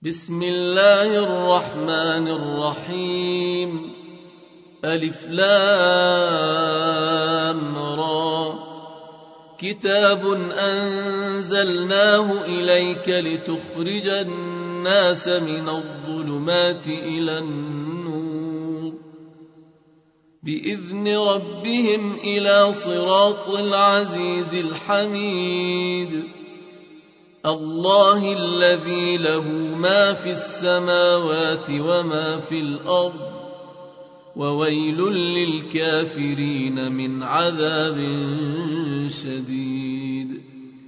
بسم الله الرحمن الرحيم. ألف لام را. كتاب أنزلناه إليك لتخرج الناس من الظلمات إلى النور بإذن ربهم إلى صراط العزيز الحميد. الله الذي له ما في السماوات وما في الأرض وويل للكافرين من عذاب شديد.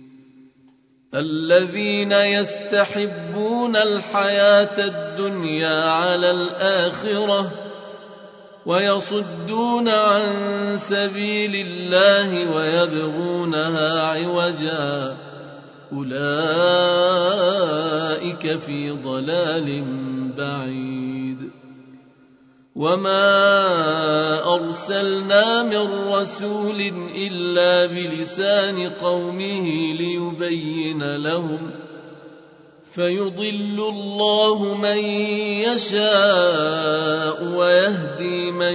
الذين يستحبون الحياة الدنيا على الآخرة ويصدون عن سبيل الله ويبغونها عوجا أولئك في ضلال بعيد. وما أرسلنا من رسول إلا بلسان قومه ليبين لهم فيضل الله من يشاء ويهدي من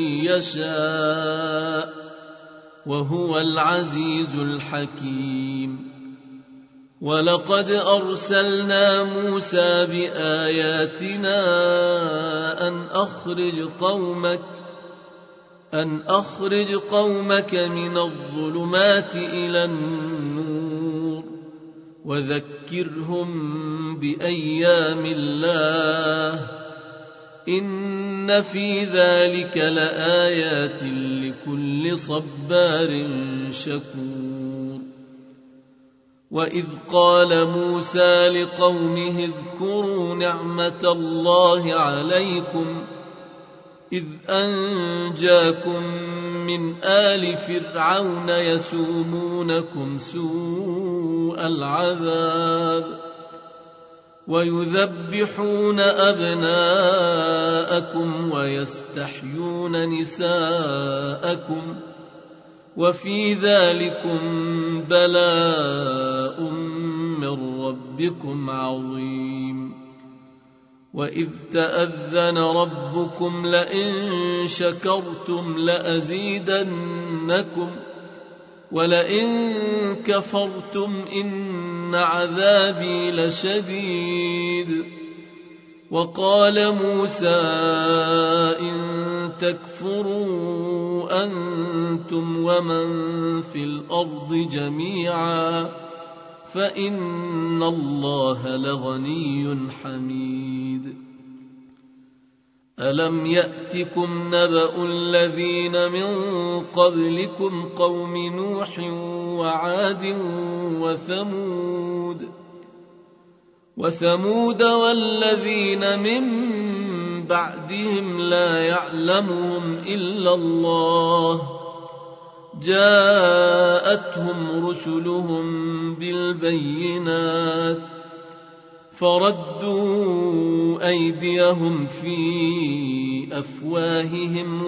يشاء وهو العزيز الحكيم. ولقد أرسلنا موسى بآياتنا أن أخرج قومك من الظلمات إلى النور وذكرهم بأيام الله إن في ذلك لآيات لكل صبار شكور. وإذ قال موسى لقومه اذكروا نعمة الله عليكم إذ أنجاكم من آل فرعون يسومونكم سوء العذاب ويذبحون أبناءكم ويستحيون نساءكم وفي ذلكم بلاء من ربكم عظيم. وإذ تأذن ربكم لئن شكرتم لأزيدنكم ولئن كفرتم إن عذابي لشديد. وقال موسى إن تكفروا أنتم ومن في الأرض جميعا فإن الله لغني حميد. ألم يأتكم نبأ الذين من قبلكم قوم نوح وعاد وثمود والذين من بعدهم لا يعلمهم إلا الله جاءتهم رسلهم بالبينات فردوا أيديهم في أفواههم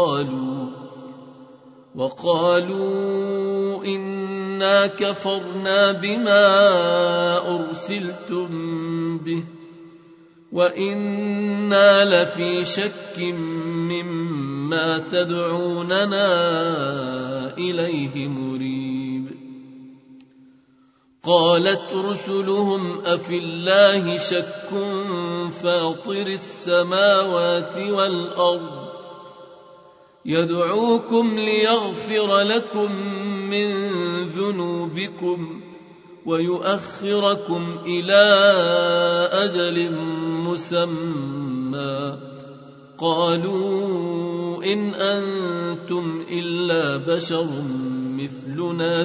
وقالوا إنا كفرنا بما أرسلتم به وإنا لفي شك مما تدعوننا إليه مريب. قالت رسلهم أفي الله شك فاطر السماوات والأرض يدعوكم ليغفر لكم من ذنوبكم ويؤخركم إلى أجل مسمى قالوا إن أنتم إلا بشر مثلنا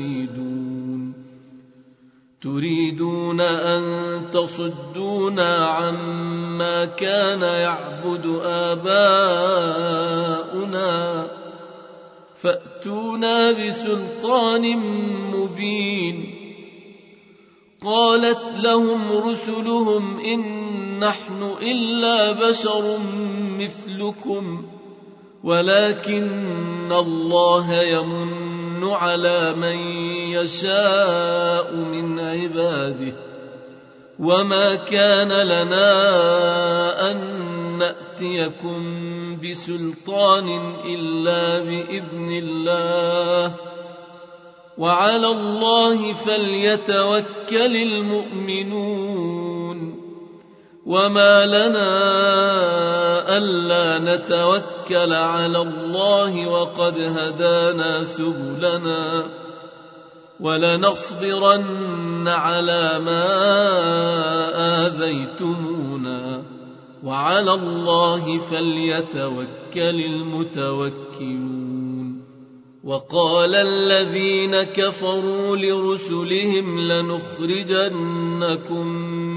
تريدون أن تصدونا عما كان يعبد آباؤنا فأتونا بسلطان مبين. قالت لهم رسلهم إن نحن إلا بشر مثلكم ولكن الله يمن على من يشاء من عباده وما كان لنا أن نأتيكم بسلطان إلا بإذن الله وعلى الله فليتوكل المؤمنون وما لنا ألا نتوكل على الله وقد هدانا سبلنا ولنصبرن على ما آذيتمونا وعلى الله فليتوكل المتوكلون. وقال الذين كفروا لرسلهم لنخرجنكم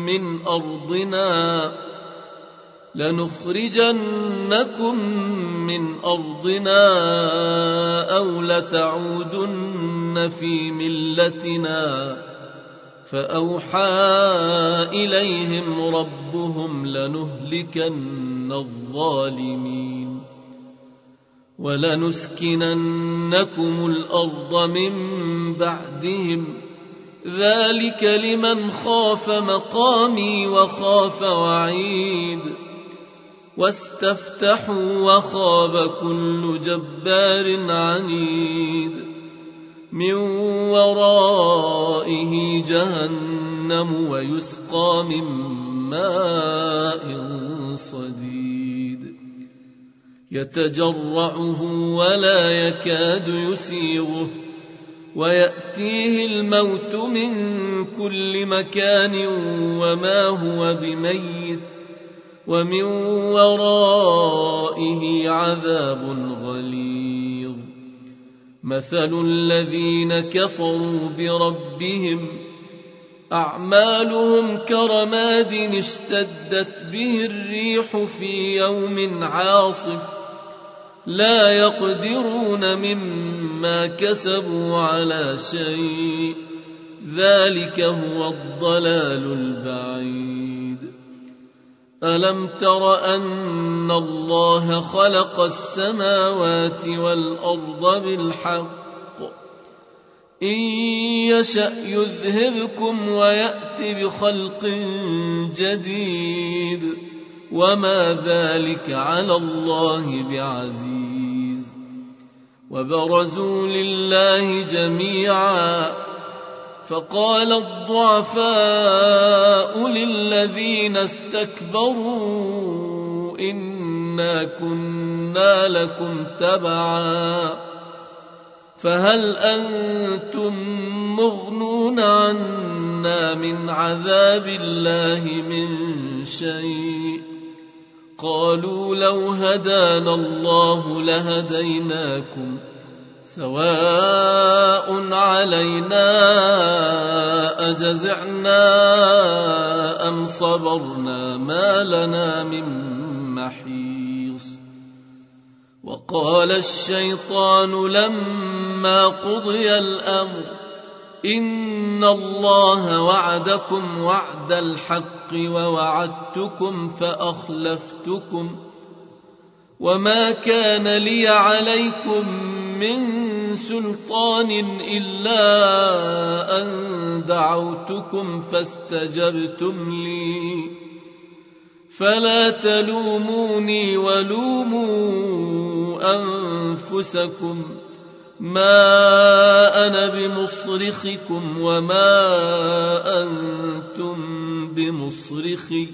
من أرضنا أو لتعودن في ملتنا فأوحى إليهم ربهم لنهلكن الظالمين ولنسكننكم الأرض من بعدهم ذلك لمن خاف مقامي وخاف وعيد واستفتحوا وخاب كل جبار عنيد من ورائه جهنم ويسقى من ماء صديد يتجرعه ولا يكاد يسيغه ويأتيه الموت من كل مكان وما هو بميت ومن ورائه عذاب غليظ. مثل الذين كفروا بربهم أعمالهم كرماد اشتدت به الريح في يوم عاصف لا يقدرون مما كسبوا على شيء ذلك هو الضلال البعيد. ألم تر أن الله خلق السماوات والأرض بالحق إن يشأ يذهبكم ويأت بخلق جديد وما ذلك على الله بعزيز. وبرزوا لله جميعا فقال الضعفاء للذين استكبروا إنا كنا لكم تبعا فهل أنتم مغنون عنا من عذاب الله من شيء قالوا لو هدانا الله لهديناكم سواء علينا أجزعنا أم صبرنا ما لنا من محيص. وقال الشيطان لما قضي الأمر إن الله وعدكم وعد الحق ووعدتكم فأخلفتكم وما كان لي عليكم من سلطان إلا أن دعوتكم فاستجبتم لي فلا تلوموني ولوموا أنفسكم ما أنا بمصرخكم وما أنتم بمصرخي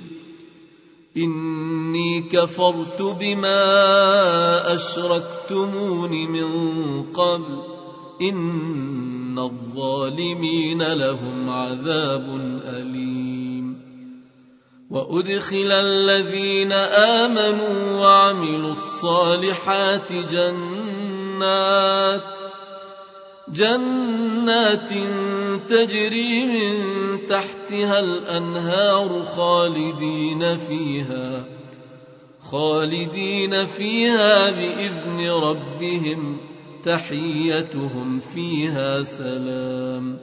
إني كفرت بما أشركتمون من قبل إن الظالمين لهم عذاب أليم. وأدخل الذين آمنوا وعملوا الصالحات جنات تجري من تحتها الأنهار خالدين فيها بإذن ربهم تحيتهم فيها سلام.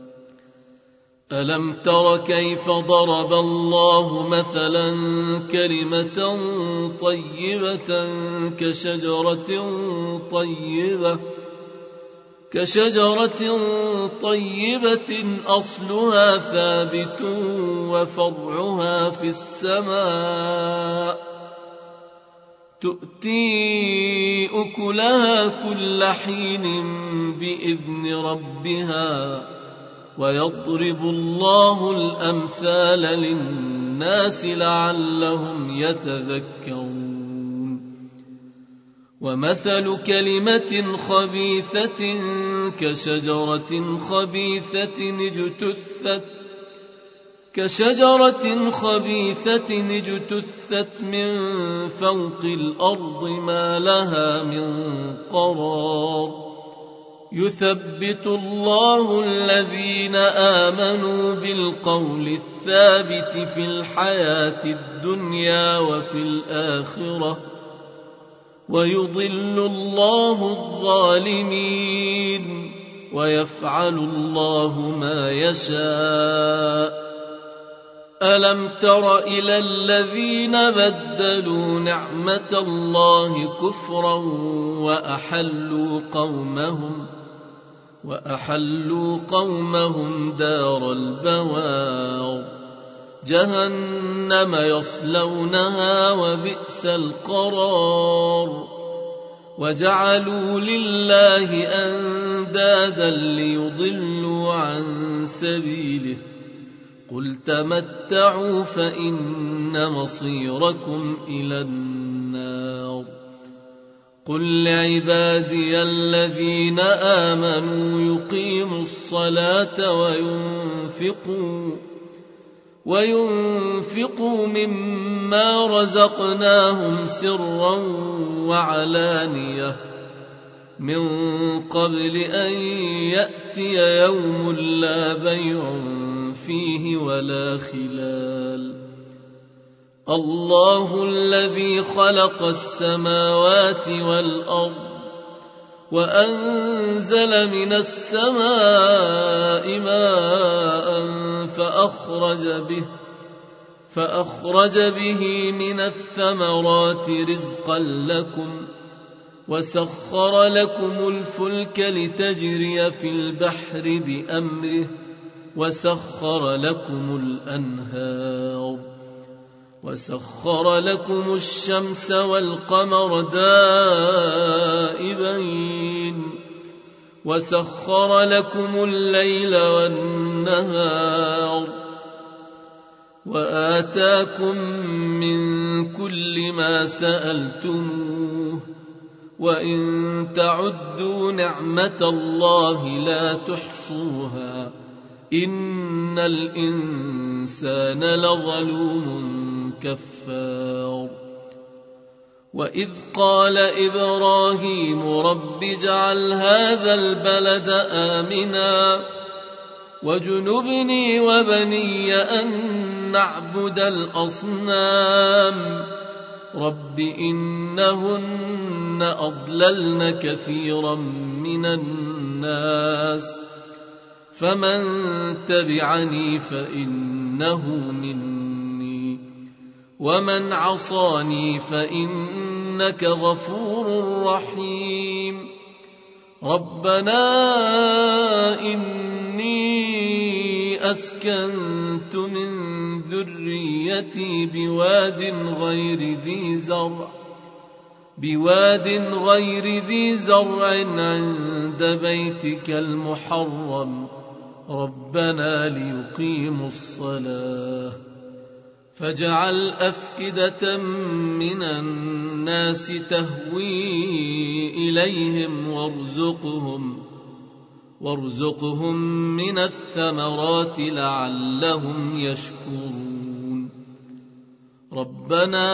ألم تر كيف ضرب الله مثلا كلمة طيبة كشجرة طيبة كشجرة طيبة أصلها ثابت وفرعها في السماء تؤتي أكلها كل حين بإذن ربها ويضرب الله الأمثال للناس لعلهم يتذكرون ومثل كلمة خبيثة كشجرة خبيثة اجتثت من فوق الأرض ما لها من قرار يثبت الله الذين آمنوا بالقول الثابت في الحياة الدنيا وفي الآخرة ويضل الله الظالمين ويفعل الله ما يشاء ألم تر إلى الذين بدلوا نعمة الله كفرا وأحلوا قومهم دار البوار جهنم يصلونها وبئس القرار وجعلوا لله أندادا ليضلوا عن سبيله قل تمتعوا فإن مصيركم إلى النار قل لعبادي الذين آمنوا يقيموا الصلاة وينفقوا مما رزقناهم سرا وعلانية من قبل أن يأتي يوم لا بيع فيه ولا خلال الله الذي خلق السماوات والأرض وأنزل من السماء ماء فأخرج به من الثمرات رزقا لكم وسخر لكم الفلك لتجري في البحر بأمره وسخر لكم الأنهار وسخر لكم الشمس والقمر دائبين وسخر لكم الليل والنهار وآتاكم من كل ما سألتموه وإن تعدوا نعمة الله لا تحصوها إن الإنسان لظلوم كفار وإذ قال إبراهيم رب اجعل هذا البلد آمنا واجنبني وبني أن نعبد الأصنام رب إنهن أضللن كثيرا من الناس فمن تبعني فإنه مني ومن عصاني فإنك غفور رحيم ربنا إني أسكنت من ذريتي بواد غير ذي زرع عند بيتك المحرم ربنا ليقيموا الصلاة فاجعل أفئدة من الناس تهوي إليهم وارزقهم من الثمرات لعلهم يشكرون ربنا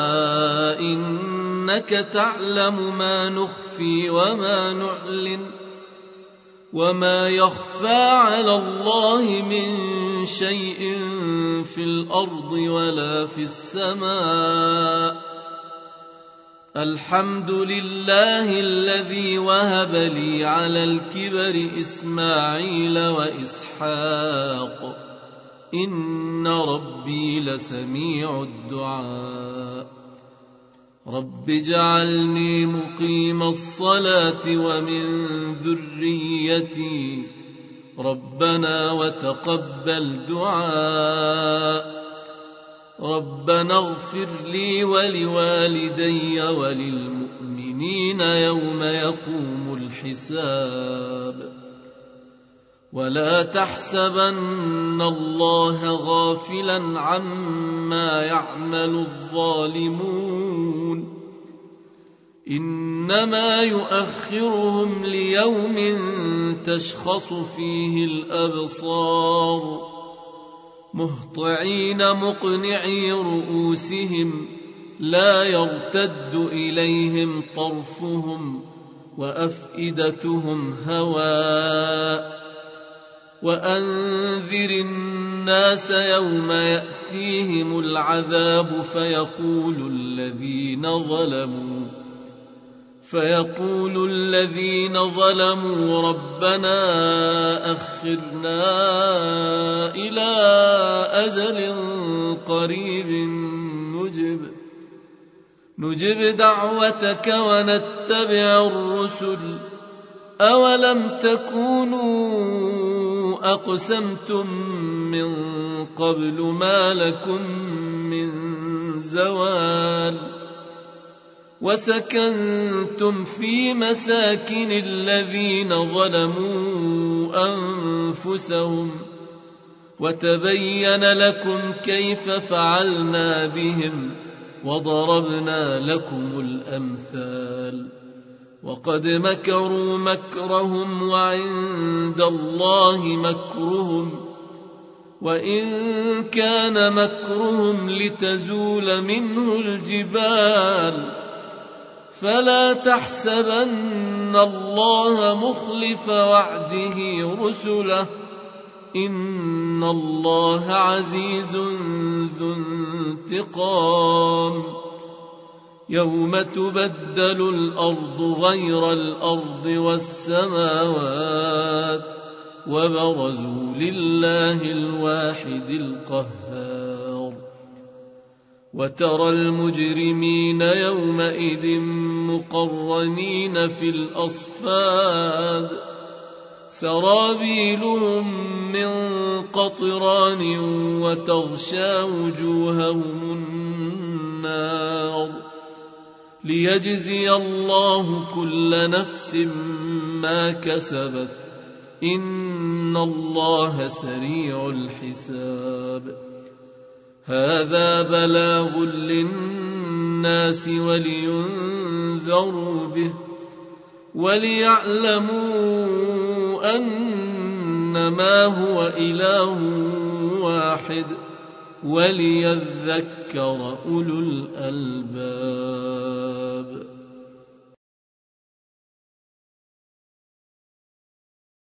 إنك تعلم ما نخفي وما نعلن وما يخفى على الله من شيء في الأرض ولا في السماء الحمد لله الذي وهب لي على الكبر إسماعيل وإسحاق إن ربي لسميع الدعاء رب اجعلني مقيم الصلاة ومن ذريتي ربنا وتقبل دعاء ربنا اغفر لي ولوالدي وللمؤمنين يوم يقوم الحساب ولا تحسبن الله غافلا عما يعمل الظالمون إنما يؤخرهم ليوم تشخص فيه الأبصار مهطعين مقنعي رؤوسهم لا يرتد إليهم طرفهم وأفئدتهم هواء وأنذر الناس يوم يأتيهم العذاب فيقول الذين ظلموا ربنا أخرنا إلى أجل قريب نجب دعوتك ونتبع الرسل أولم تكونوا أقسمتم من قبل ما لكم من زوال وسكنتم في مساكن الذين ظلموا أنفسهم وتبين لكم كيف فعلنا بهم وضربنا لكم الأمثال وقد مكروا مكرهم وعند الله مكرهم وإن كان مكرهم لتزول منه الجبال فلا تحسبن الله مخلف وعده رسله إن الله عزيز ذو انتقام يوم تبدل الأرض غير الأرض والسماوات وبرزوا لله الواحد القهار وترى المجرمين يومئذ مقرنين في الأصفاد سرابيلهم من قطران وتغشى وجوههم النار ليجزي الله كل نفس ما كسبت إن الله سريع الحساب هذا بلاغ للناس ولينذروا به وليعلموا أنما هو إله واحد وليذكر أولو الألباب